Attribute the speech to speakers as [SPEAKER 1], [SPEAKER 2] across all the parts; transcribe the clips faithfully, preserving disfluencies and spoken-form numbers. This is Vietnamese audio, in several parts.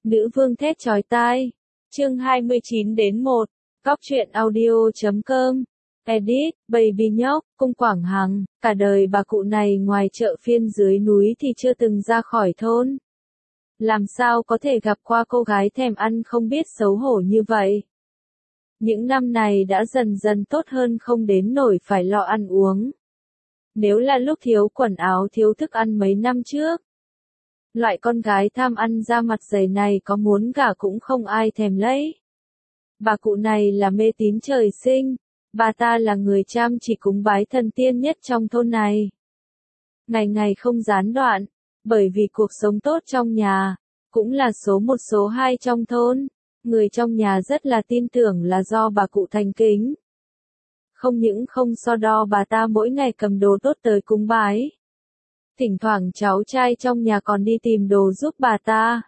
[SPEAKER 1] Nữ vương thét chói tai. Chương hai mươi chín đến một. Góc truyện audio chấm com. Edit, Baby nhóc, Cung Quảng Hằng, cả đời bà cụ này ngoài chợ phiên dưới núi thì chưa từng ra khỏi thôn. Làm sao có thể gặp qua cô gái thèm ăn không biết xấu hổ như vậy. Những năm này đã dần dần tốt hơn không đến nổi phải lo ăn uống. Nếu là lúc thiếu quần áo thiếu thức ăn mấy năm trước, loại con gái tham ăn da mặt dày này có muốn gả cũng không ai thèm lấy. Bà cụ này là mê tín trời sinh, bà ta là người chăm chỉ cúng bái thần tiên nhất trong thôn này. Ngày ngày không gián đoạn, bởi vì cuộc sống tốt trong nhà, cũng là số một số hai trong thôn, người trong nhà rất là tin tưởng là do bà cụ thành kính. Không những không so đo bà ta mỗi ngày cầm đồ tốt tới cúng bái. Thỉnh thoảng cháu trai trong nhà còn đi tìm đồ giúp bà ta.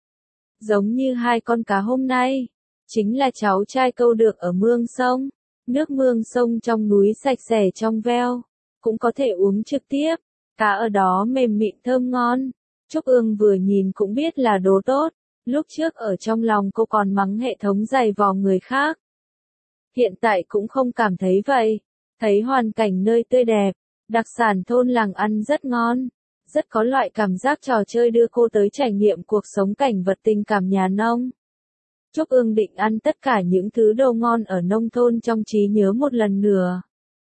[SPEAKER 1] Giống như hai con cá hôm nay, chính là cháu trai câu được ở mương sông. Nước mương sông trong núi sạch sẽ trong veo, cũng có thể uống trực tiếp, cá ở đó mềm mịn thơm ngon. Trúc Ương vừa nhìn cũng biết là đồ tốt, lúc trước ở trong lòng cô còn mắng hệ thống giày vò người khác. Hiện tại cũng không cảm thấy vậy, thấy hoàn cảnh nơi tươi đẹp, đặc sản thôn làng ăn rất ngon, rất có loại cảm giác trò chơi đưa cô tới trải nghiệm cuộc sống cảnh vật tình cảm nhà nông. Trúc Ương định ăn tất cả những thứ đồ ngon ở nông thôn trong trí nhớ một lần nữa.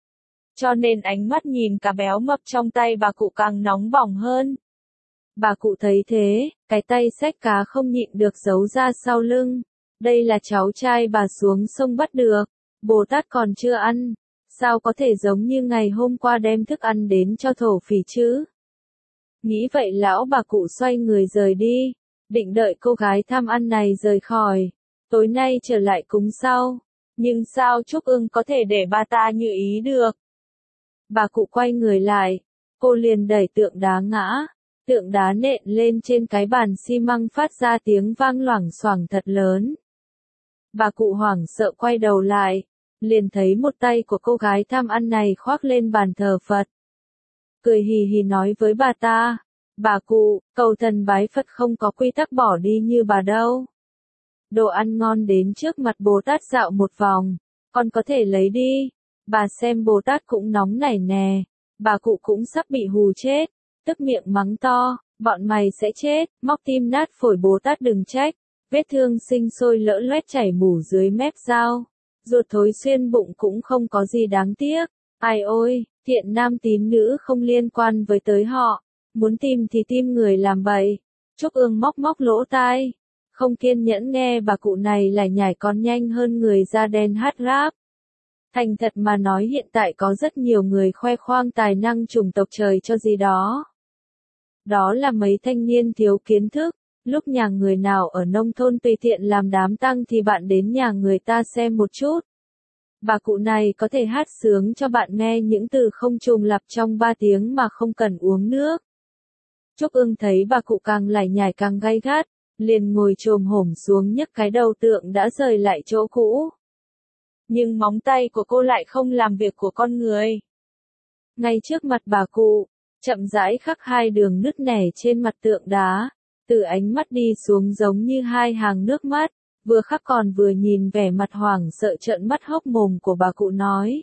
[SPEAKER 1] Cho nên ánh mắt nhìn cá béo mập trong tay bà cụ càng nóng bỏng hơn. Bà cụ thấy thế, cái tay xách cá không nhịn được giấu ra sau lưng. Đây là cháu trai bà xuống sông bắt được, Bồ Tát còn chưa ăn, sao có thể giống như ngày hôm qua đem thức ăn đến cho thổ phỉ chứ? Nghĩ vậy lão bà cụ xoay người rời đi, định đợi cô gái tham ăn này rời khỏi, tối nay trở lại cúng sau. Nhưng sao Trúc Ương có thể để bà ta như ý được? Bà cụ quay người lại, cô liền đẩy tượng đá ngã, tượng đá nện lên trên cái bàn xi măng phát ra tiếng vang loảng xoảng thật lớn. Bà cụ hoảng sợ quay đầu lại, liền thấy một tay của cô gái tham ăn này khoác lên bàn thờ Phật. Cười hì hì nói với bà ta, bà cụ, cầu thần bái Phật không có quy tắc bỏ đi như bà đâu. Đồ ăn ngon đến trước mặt Bồ Tát dạo một vòng, con có thể lấy đi. Bà xem Bồ Tát cũng nóng nảy nè, bà cụ cũng sắp bị hù chết, tức miệng mắng to, bọn mày sẽ chết, móc tim nát phổi Bồ Tát đừng trách, vết thương sinh sôi lỡ loét chảy mủ dưới mép dao, ruột thối xuyên bụng cũng không có gì đáng tiếc, ai ôi, thiện nam tín nữ không liên quan với tới họ, muốn tìm thì tìm người làm bậy. Trúc Ương móc móc lỗ tai, không kiên nhẫn nghe bà cụ này lại nhảy còn nhanh hơn người da đen hát rap. Thành thật mà nói hiện tại có rất nhiều người khoe khoang tài năng chủng tộc trời cho gì đó. Đó là mấy thanh niên thiếu kiến thức, lúc nhà người nào ở nông thôn tùy tiện làm đám tang thì bạn đến nhà người ta xem một chút. Bà cụ này có thể hát sướng cho bạn nghe những từ không trùng lặp trong ba tiếng mà không cần uống nước. Trúc Ương thấy bà cụ càng lải nhải càng gay gắt, liền ngồi chồm hổm xuống nhấc cái đầu tượng đã rời lại chỗ cũ. Nhưng móng tay của cô lại không làm việc của con người. Ngay trước mặt bà cụ, chậm rãi khắc hai đường nứt nẻ trên mặt tượng đá, từ ánh mắt đi xuống giống như hai hàng nước mắt, vừa khắc còn vừa nhìn vẻ mặt hoảng sợ trợn mắt hốc mồm của bà cụ nói.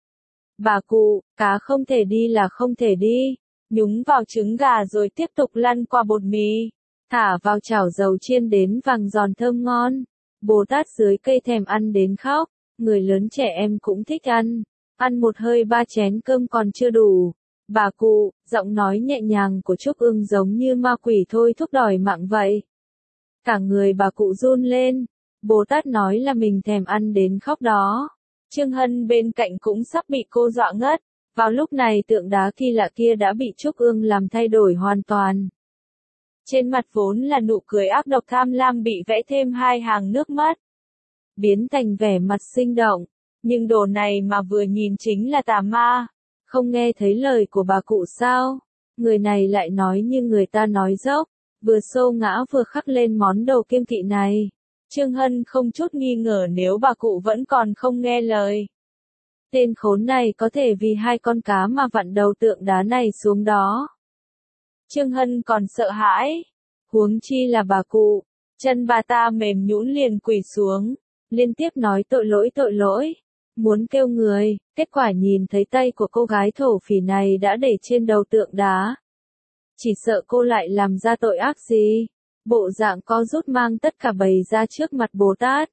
[SPEAKER 1] Bà cụ, cá không thể đi là không thể đi, nhúng vào trứng gà rồi tiếp tục lăn qua bột mì, thả vào chảo dầu chiên đến vàng giòn thơm ngon. Bồ Tát dưới cây thèm ăn đến khóc, người lớn trẻ em cũng thích ăn, ăn một hơi ba chén cơm còn chưa đủ. Bà cụ, giọng nói nhẹ nhàng của Trúc Ương giống như ma quỷ thôi thúc đòi mạng vậy. Cả người bà cụ run lên, Bồ Tát nói là mình thèm ăn đến khóc đó. Trương Hân bên cạnh cũng sắp bị cô dọa ngất, vào lúc này tượng đá kỳ lạ kia đã bị Trúc Ương làm thay đổi hoàn toàn. Trên mặt vốn là nụ cười ác độc tham lam bị vẽ thêm hai hàng nước mắt, biến thành vẻ mặt sinh động, nhưng đồ này mà vừa nhìn chính là tà ma. Không nghe thấy lời của bà cụ sao? Người này lại nói như người ta nói dốc, vừa xô ngã vừa khắc lên món đồ kiêng kỵ này. Trương Hân không chút nghi ngờ nếu bà cụ vẫn còn không nghe lời. Tên khốn này có thể vì hai con cá mà vặn đầu tượng đá này xuống đó. Trương Hân còn sợ hãi, huống chi là bà cụ. Chân bà ta mềm nhũn liền quỳ xuống, liên tiếp nói tội lỗi tội lỗi, muốn kêu người, kết quả nhìn thấy tay của cô gái thổ phỉ này đã để trên đầu tượng đá. Chỉ sợ cô lại làm ra tội ác gì, bộ dạng co rút mang tất cả bày ra trước mặt Bồ Tát.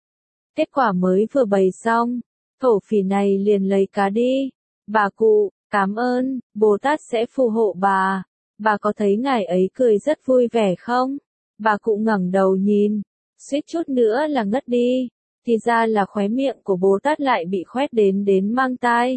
[SPEAKER 1] Kết quả mới vừa bày xong, thổ phỉ này liền lấy cá đi. Bà cụ, cảm ơn, Bồ Tát sẽ phù hộ bà. Bà có thấy ngài ấy cười rất vui vẻ không? Bà cụ ngẩng đầu nhìn, suýt chút nữa là ngất đi. Thì ra là khóe miệng của Bồ Tát lại bị khoét đến đến mang tai.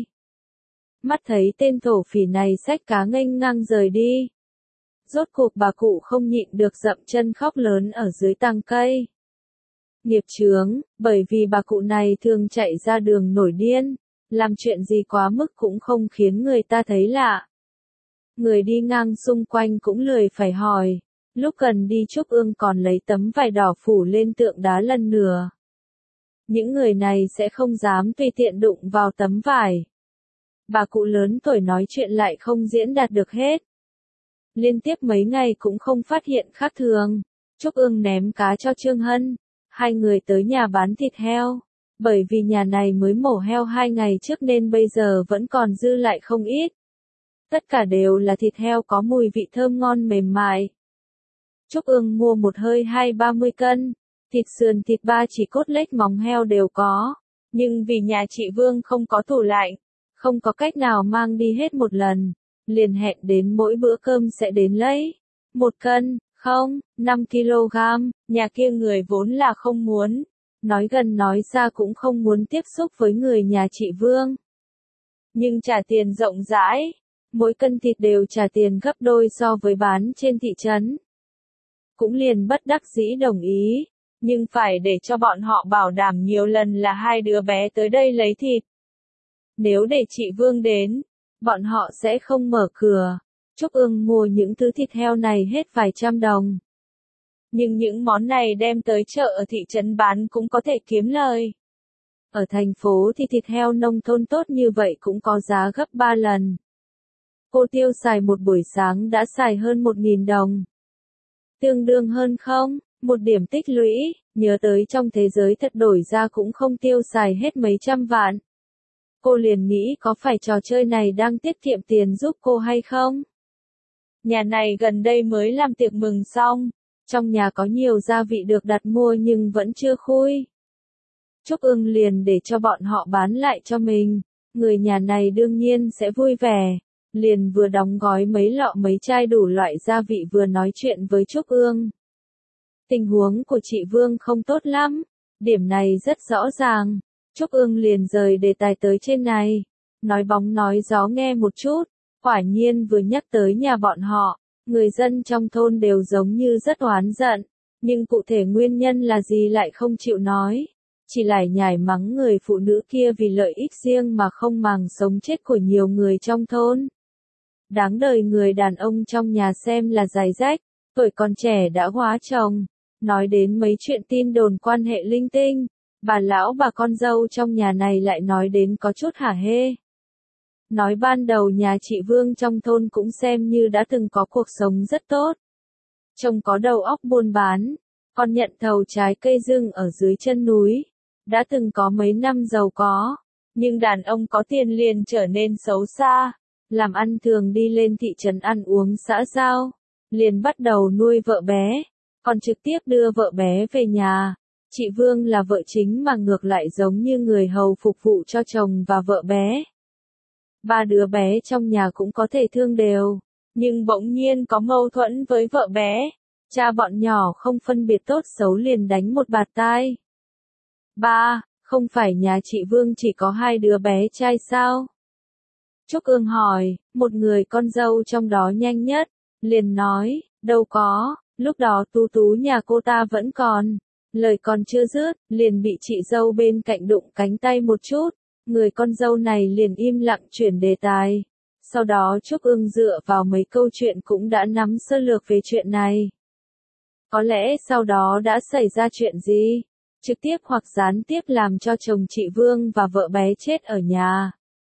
[SPEAKER 1] Mắt thấy tên thổ phỉ này xách cá nghênh ngang rời đi. Rốt cuộc bà cụ không nhịn được dậm chân khóc lớn ở dưới tàng cây. Nghiệp chướng, bởi vì bà cụ này thường chạy ra đường nổi điên, làm chuyện gì quá mức cũng không khiến người ta thấy lạ. Người đi ngang xung quanh cũng lười phải hỏi, lúc gần đi Trúc Ương còn lấy tấm vải đỏ phủ lên tượng đá lần nữa. Những người này sẽ không dám tùy tiện đụng vào tấm vải. Bà cụ lớn tuổi nói chuyện lại không diễn đạt được hết. Liên tiếp mấy ngày cũng không phát hiện khác thường. Trúc Ương ném cá cho Trương Hân. Hai người tới nhà bán thịt heo. Bởi vì nhà này mới mổ heo hai ngày trước nên bây giờ vẫn còn dư lại không ít. Tất cả đều là thịt heo có mùi vị thơm ngon mềm mại. Trúc Ương mua một hơi hai ba mươi cân. Thịt sườn thịt ba chỉ cốt lết móng heo đều có. Nhưng vì nhà chị Vương không có tủ lạnh, không có cách nào mang đi hết một lần. Liền hẹn đến mỗi bữa cơm sẽ đến lấy. Một cân, không, năm ki lô gam, nhà kia người vốn là không muốn. Nói gần nói xa cũng không muốn tiếp xúc với người nhà chị Vương. Nhưng trả tiền rộng rãi, mỗi cân thịt đều trả tiền gấp đôi so với bán trên thị trấn. Cũng liền bất đắc dĩ đồng ý, nhưng phải để cho bọn họ bảo đảm nhiều lần là hai đứa bé tới đây lấy thịt. Nếu để chị Vương đến, bọn họ sẽ không mở cửa. Trúc Ương mua những thứ thịt heo này hết vài trăm đồng. Nhưng những món này đem tới chợ ở thị trấn bán cũng có thể kiếm lời. Ở thành phố thì thịt heo nông thôn tốt như vậy cũng có giá gấp ba lần. Cô tiêu xài một buổi sáng đã xài hơn một nghìn đồng. Tương đương hơn không? Một điểm tích lũy, nhớ tới trong thế giới thật đổi ra cũng không tiêu xài hết mấy trăm vạn. Cô liền nghĩ có phải trò chơi này đang tiết kiệm tiền giúp cô hay không? Nhà này gần đây mới làm tiệc mừng xong. Trong nhà có nhiều gia vị được đặt mua nhưng vẫn chưa khui. Trúc Ương liền để cho bọn họ bán lại cho mình. Người nhà này đương nhiên sẽ vui vẻ. Liền vừa đóng gói mấy lọ mấy chai đủ loại gia vị vừa nói chuyện với Trúc Ương. Tình huống của chị Vương không tốt lắm. Điểm này rất rõ ràng. Trúc Ương liền rời đề tài tới trên này. Nói bóng nói gió nghe một chút. Quả nhiên vừa nhắc tới nhà bọn họ. Người dân trong thôn đều giống như rất oán giận. Nhưng cụ thể nguyên nhân là gì lại không chịu nói. Chỉ lải nhải mắng người phụ nữ kia vì lợi ích riêng mà không màng sống chết của nhiều người trong thôn. Đáng đời người đàn ông trong nhà xem là dài rách, tuổi còn trẻ đã hóa chồng. Nói đến mấy chuyện tin đồn quan hệ linh tinh, bà lão bà con dâu trong nhà này lại nói đến có chút hả hê. Nói ban đầu nhà chị Vương trong thôn cũng xem như đã từng có cuộc sống rất tốt. Chồng có đầu óc buôn bán, còn nhận thầu trái cây rừng ở dưới chân núi. Đã từng có mấy năm giàu có, nhưng đàn ông có tiền liền trở nên xấu xa. Làm ăn thường đi lên thị trấn ăn uống xã giao, liền bắt đầu nuôi vợ bé, còn trực tiếp đưa vợ bé về nhà. Chị Vương là vợ chính mà ngược lại giống như người hầu phục vụ cho chồng và vợ bé. Ba đứa bé trong nhà cũng có thể thương đều, nhưng bỗng nhiên có mâu thuẫn với vợ bé. Cha bọn nhỏ không phân biệt tốt xấu liền đánh một bạt tai. Ba, không phải nhà chị Vương chỉ có hai đứa bé trai sao? Trúc Ương hỏi, một người con dâu trong đó nhanh nhất, liền nói, đâu có, lúc đó Tú Tú nhà cô ta vẫn còn. Lời còn chưa dứt, liền bị chị dâu bên cạnh đụng cánh tay một chút, người con dâu này liền im lặng chuyển đề tài. Sau đó Trúc Ương dựa vào mấy câu chuyện cũng đã nắm sơ lược về chuyện này. Có lẽ sau đó đã xảy ra chuyện gì, trực tiếp hoặc gián tiếp làm cho chồng chị Vương và vợ bé chết ở nhà.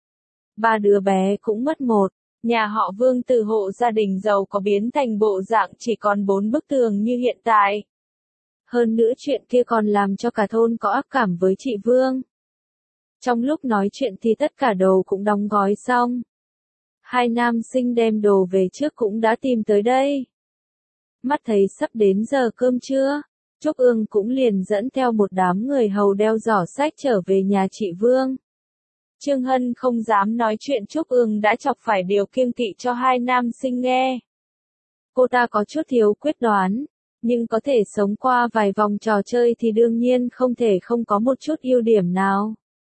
[SPEAKER 1] Ba đứa bé cũng mất một, nhà họ Vương từ hộ gia đình giàu có biến thành bộ dạng chỉ còn bốn bức tường như hiện tại. Hơn nữa chuyện kia còn làm cho cả thôn có ác cảm với chị Vương. Trong lúc nói chuyện thì tất cả đồ cũng đóng gói xong. Hai nam sinh đem đồ về trước cũng đã tìm tới đây. Mắt thấy sắp đến giờ cơm trưa, Trúc Ương cũng liền dẫn theo một đám người hầu đeo giỏ sách trở về nhà chị Vương. Trương Hân không dám nói chuyện Trúc Ương đã chọc phải điều kiêng kỵ cho hai nam sinh nghe. Cô ta có chút thiếu quyết đoán, nhưng có thể sống qua vài vòng trò chơi thì đương nhiên không thể không có một chút ưu điểm nào.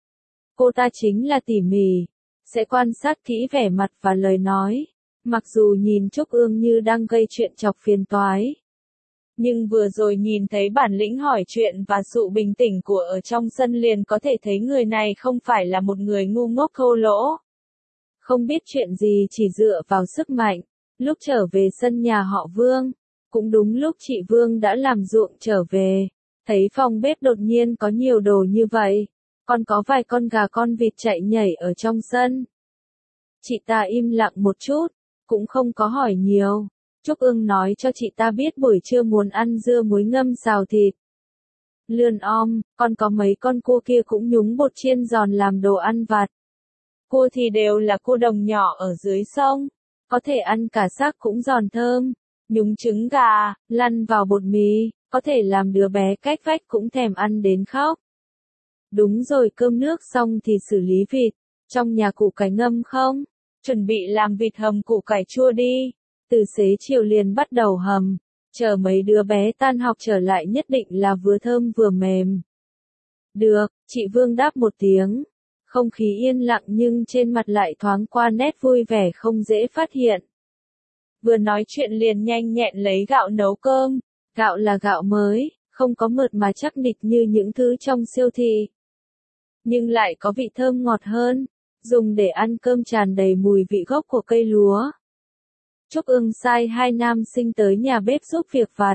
[SPEAKER 1] Cô ta chính là tỉ mỉ, sẽ quan sát kỹ vẻ mặt và lời nói, mặc dù nhìn Trúc Ương như đang gây chuyện chọc phiền toái. Nhưng vừa rồi nhìn thấy bản lĩnh hỏi chuyện và sự bình tĩnh của ở trong sân liền có thể thấy người này không phải là một người ngu ngốc thô lỗ. Không biết chuyện gì chỉ dựa vào sức mạnh. Lúc trở về sân nhà họ Vương, cũng đúng lúc chị Vương đã làm ruộng trở về, thấy phòng bếp đột nhiên có nhiều đồ như vậy, còn có vài con gà con vịt chạy nhảy ở trong sân. Chị ta im lặng một chút, cũng không có hỏi nhiều. Trúc Ương nói cho chị ta biết buổi trưa muốn ăn dưa muối ngâm xào thịt. Lươn om, còn có mấy con cua kia cũng nhúng bột chiên giòn làm đồ ăn vặt. Cua thì đều là cua đồng nhỏ ở dưới sông, có thể ăn cả xác cũng giòn thơm. Nhúng trứng gà, lăn vào bột mì, có thể làm đứa bé cách vách cũng thèm ăn đến khóc. Đúng rồi, cơm nước xong thì xử lý vịt. Trong nhà củ cải ngâm không? Chuẩn bị làm vịt hầm củ cải chua đi. Từ xế chiều liền bắt đầu hầm. Chờ mấy đứa bé tan học trở lại nhất định là vừa thơm vừa mềm. Được, chị Vương đáp một tiếng. Không khí yên lặng nhưng trên mặt lại thoáng qua nét vui vẻ không dễ phát hiện. Vừa nói chuyện liền nhanh nhẹn lấy gạo nấu cơm. Gạo là gạo mới, không có mượt mà chắc nịch như những thứ trong siêu thị. Nhưng lại có vị thơm ngọt hơn, dùng để ăn cơm tràn đầy mùi vị gốc của cây lúa. Trúc Ương sai hai nam sinh tới nhà bếp giúp việc vặt.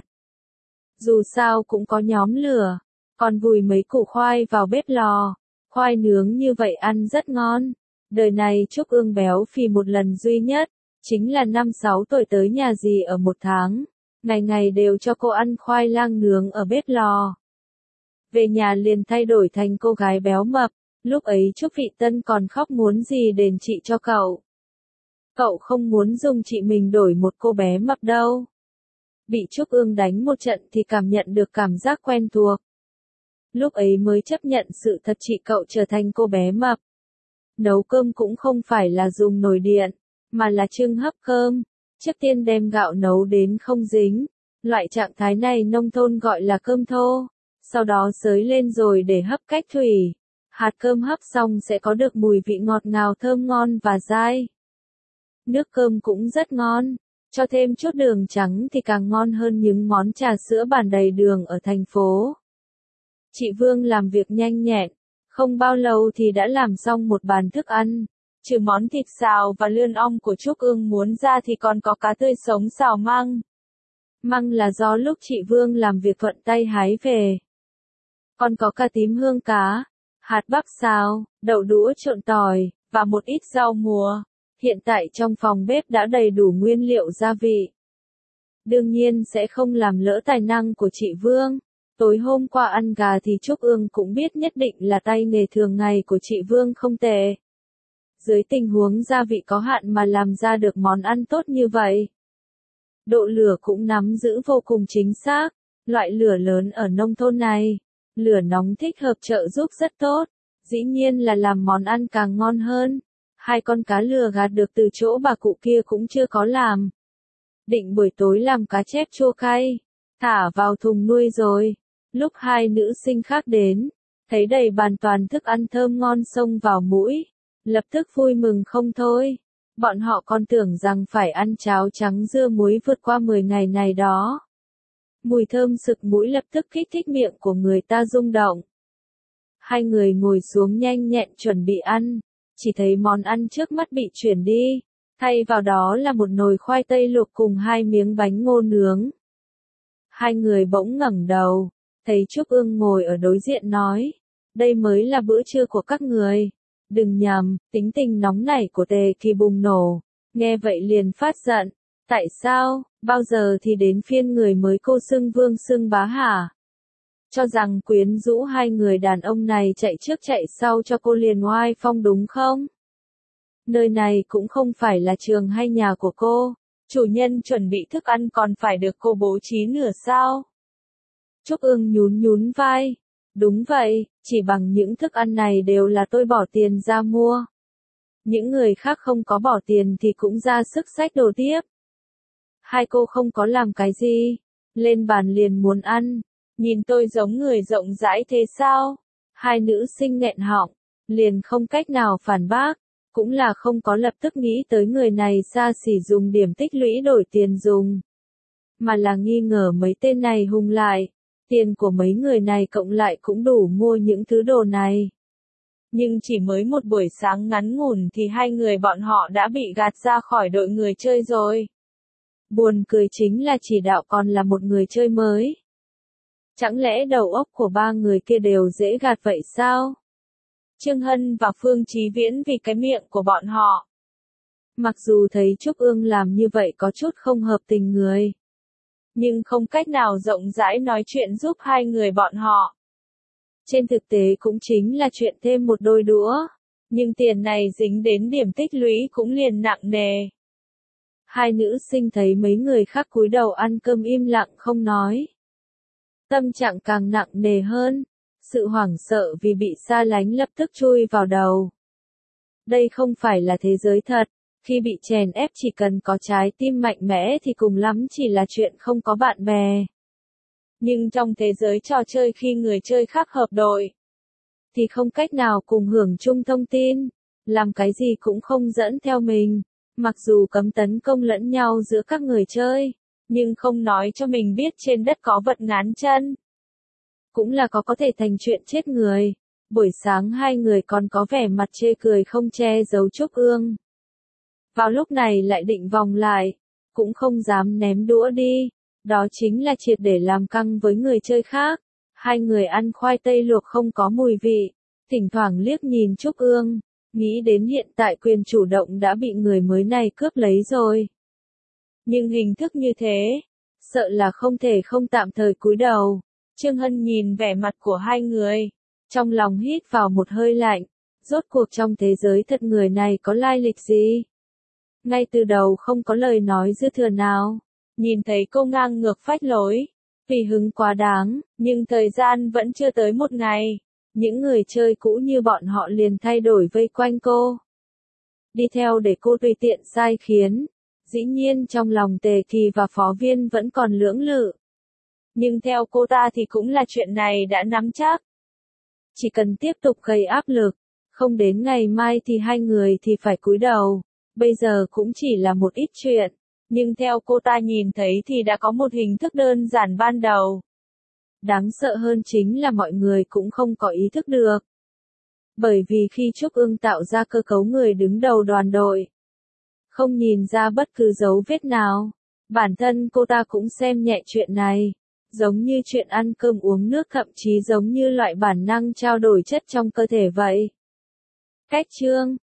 [SPEAKER 1] Dù sao cũng có nhóm lửa, còn vùi mấy củ khoai vào bếp lò. Khoai nướng như vậy ăn rất ngon. Đời này Trúc Ương béo phì một lần duy nhất, chính là năm sáu tuổi tới nhà dì ở một tháng. Ngày ngày đều cho cô ăn khoai lang nướng ở bếp lò. Về nhà liền thay đổi thành cô gái béo mập, lúc ấy Trúc Vị Tân còn khóc muốn dì đền chị cho cậu. Cậu không muốn dùng chị mình đổi một cô bé mập đâu. Bị Trúc Ương đánh một trận thì cảm nhận được cảm giác quen thuộc. Lúc ấy mới chấp nhận sự thật chị cậu trở thành cô bé mập. Nấu cơm cũng không phải là dùng nồi điện, mà là chưng hấp cơm. Trước tiên đem gạo nấu đến không dính. Loại trạng thái này nông thôn gọi là cơm thô. Sau đó xới lên rồi để hấp cách thủy. Hạt cơm hấp xong sẽ có được mùi vị ngọt ngào thơm ngon và dai. Nước cơm cũng rất ngon. Cho thêm chút đường trắng thì càng ngon hơn những món trà sữa bàn đầy đường ở thành phố. Chị Vương làm việc nhanh nhẹn. Không bao lâu thì đã làm xong một bàn thức ăn. Trừ món thịt xào và lươn ong của Trúc Ương muốn ra thì còn có cá tươi sống xào măng. Măng là do lúc chị Vương làm việc thuận tay hái về. Còn có cà tím hương cá, hạt bắp xào, đậu đũa trộn tỏi, và một ít rau mùa. Hiện tại trong phòng bếp đã đầy đủ nguyên liệu gia vị. Đương nhiên sẽ không làm lỡ tài năng của chị Vương. Tối hôm qua ăn gà thì Trúc Ương cũng biết nhất định là tay nghề thường ngày của chị Vương không tệ. Dưới tình huống gia vị có hạn mà làm ra được món ăn tốt như vậy. Độ lửa cũng nắm giữ vô cùng chính xác. Loại lửa lớn ở nông thôn này, lửa nóng thích hợp trợ giúp rất tốt. Dĩ nhiên là làm món ăn càng ngon hơn. Hai con cá lừa gạt được từ chỗ bà cụ kia cũng chưa có làm. Định buổi tối làm cá chép chua cay, thả vào thùng nuôi rồi. Lúc hai nữ sinh khác đến, thấy đầy bàn toàn thức ăn thơm ngon xông vào mũi, lập tức vui mừng không thôi. Bọn họ còn tưởng rằng phải ăn cháo trắng dưa muối vượt qua mười ngày này đó. Mùi thơm sực mũi lập tức kích thích miệng của người ta rung động. Hai người ngồi xuống nhanh nhẹn chuẩn bị ăn, chỉ thấy món ăn trước mắt bị chuyển đi, thay vào đó là một nồi khoai tây luộc cùng hai miếng bánh ngô nướng. Hai người bỗng ngẩng đầu, thấy Trúc Ương ngồi ở đối diện nói, đây mới là bữa trưa của các người. Đừng nhầm, tính tình nóng nảy của Tề Kỳ bùng nổ, nghe vậy liền phát giận. Tại sao, bao giờ thì đến phiên người mới cô xưng vương xưng bá hả? cho rằng quyến rũ hai người đàn ông này chạy trước chạy sau cho cô liền oai phong đúng không? Nơi này cũng không phải là trường hay nhà của cô, chủ nhân chuẩn bị thức ăn còn phải được cô bố trí nữa sao? Trúc Ương nhún nhún vai, đúng vậy, chỉ bằng những thức ăn này đều là tôi bỏ tiền ra mua. Những người khác không có bỏ tiền thì cũng ra sức xách đồ tiếp. Hai cô không có làm cái gì, lên bàn liền muốn ăn, nhìn tôi giống người rộng rãi thế sao? Hai nữ sinh nghẹn họng, liền không cách nào phản bác, cũng là không có lập tức nghĩ tới người này xa xỉ dùng điểm tích lũy đổi tiền dùng. Mà là nghi ngờ mấy tên này hùng lại, tiền của mấy người này cộng lại cũng đủ mua những thứ đồ này. Nhưng chỉ mới một buổi sáng ngắn ngủn thì hai người bọn họ đã bị gạt ra khỏi đội người chơi rồi. Buồn cười chính là chỉ đạo còn là một người chơi mới. Chẳng lẽ đầu óc của ba người kia đều dễ gạt vậy sao? Trương Hân và Phương Chí Viễn vì cái miệng của bọn họ. Mặc dù thấy Trúc Ương làm như vậy có chút không hợp tình người. Nhưng không cách nào rộng rãi nói chuyện giúp hai người bọn họ. Trên thực tế cũng chính là chuyện thêm một đôi đũa. Nhưng tiền này dính đến điểm tích lũy cũng liền nặng nề. Hai nữ sinh thấy mấy người khác cúi đầu ăn cơm im lặng không nói. Tâm trạng càng nặng nề hơn. Sự hoảng sợ vì bị xa lánh lập tức chui vào đầu. Đây không phải là thế giới thật. Khi bị chèn ép chỉ cần có trái tim mạnh mẽ thì cùng lắm chỉ là chuyện không có bạn bè. Nhưng trong thế giới trò chơi khi người chơi khác hợp đội, thì không cách nào cùng hưởng chung thông tin, làm cái gì cũng không dẫn theo mình. Mặc dù cấm tấn công lẫn nhau giữa các người chơi, nhưng không nói cho mình biết trên đất có vật ngán chân. Cũng là có có thể thành chuyện chết người. Buổi sáng hai người còn có vẻ mặt chê cười không che giấu Trúc Ương. Vào lúc này lại định vòng lại, cũng không dám ném đũa đi, đó chính là triệt để làm căng với người chơi khác. Hai người ăn khoai tây luộc không có mùi vị, thỉnh thoảng liếc nhìn Trúc Ương, nghĩ đến hiện tại quyền chủ động đã bị người mới này cướp lấy rồi. Nhưng hình thức như thế, sợ là không thể không tạm thời cúi đầu. Trương Hân nhìn vẻ mặt của hai người, trong lòng hít vào một hơi lạnh, rốt cuộc trong thế giới thật người này có lai lịch gì? Ngay từ đầu không có lời nói dư thừa nào, nhìn thấy cô ngang ngược phách lối, vì hứng quá đáng, nhưng thời gian vẫn chưa tới một ngày, những người chơi cũ như bọn họ liền thay đổi vây quanh cô. Đi theo để cô tùy tiện sai khiến, dĩ nhiên trong lòng Tề Kỳ và phó viên vẫn còn lưỡng lự. Nhưng theo cô ta thì cũng là chuyện này đã nắm chắc. Chỉ cần tiếp tục gây áp lực, không đến ngày mai thì hai người thì phải cúi đầu. Bây giờ cũng chỉ là một ít chuyện, nhưng theo cô ta nhìn thấy thì đã có một hình thức đơn giản ban đầu. Đáng sợ hơn chính là mọi người cũng không có ý thức được. Bởi vì khi Trúc Ương tạo ra cơ cấu người đứng đầu đoàn đội, không nhìn ra bất cứ dấu vết nào, bản thân cô ta cũng xem nhẹ chuyện này, giống như chuyện ăn cơm uống nước, thậm chí giống như loại bản năng trao đổi chất trong cơ thể vậy. Cách chương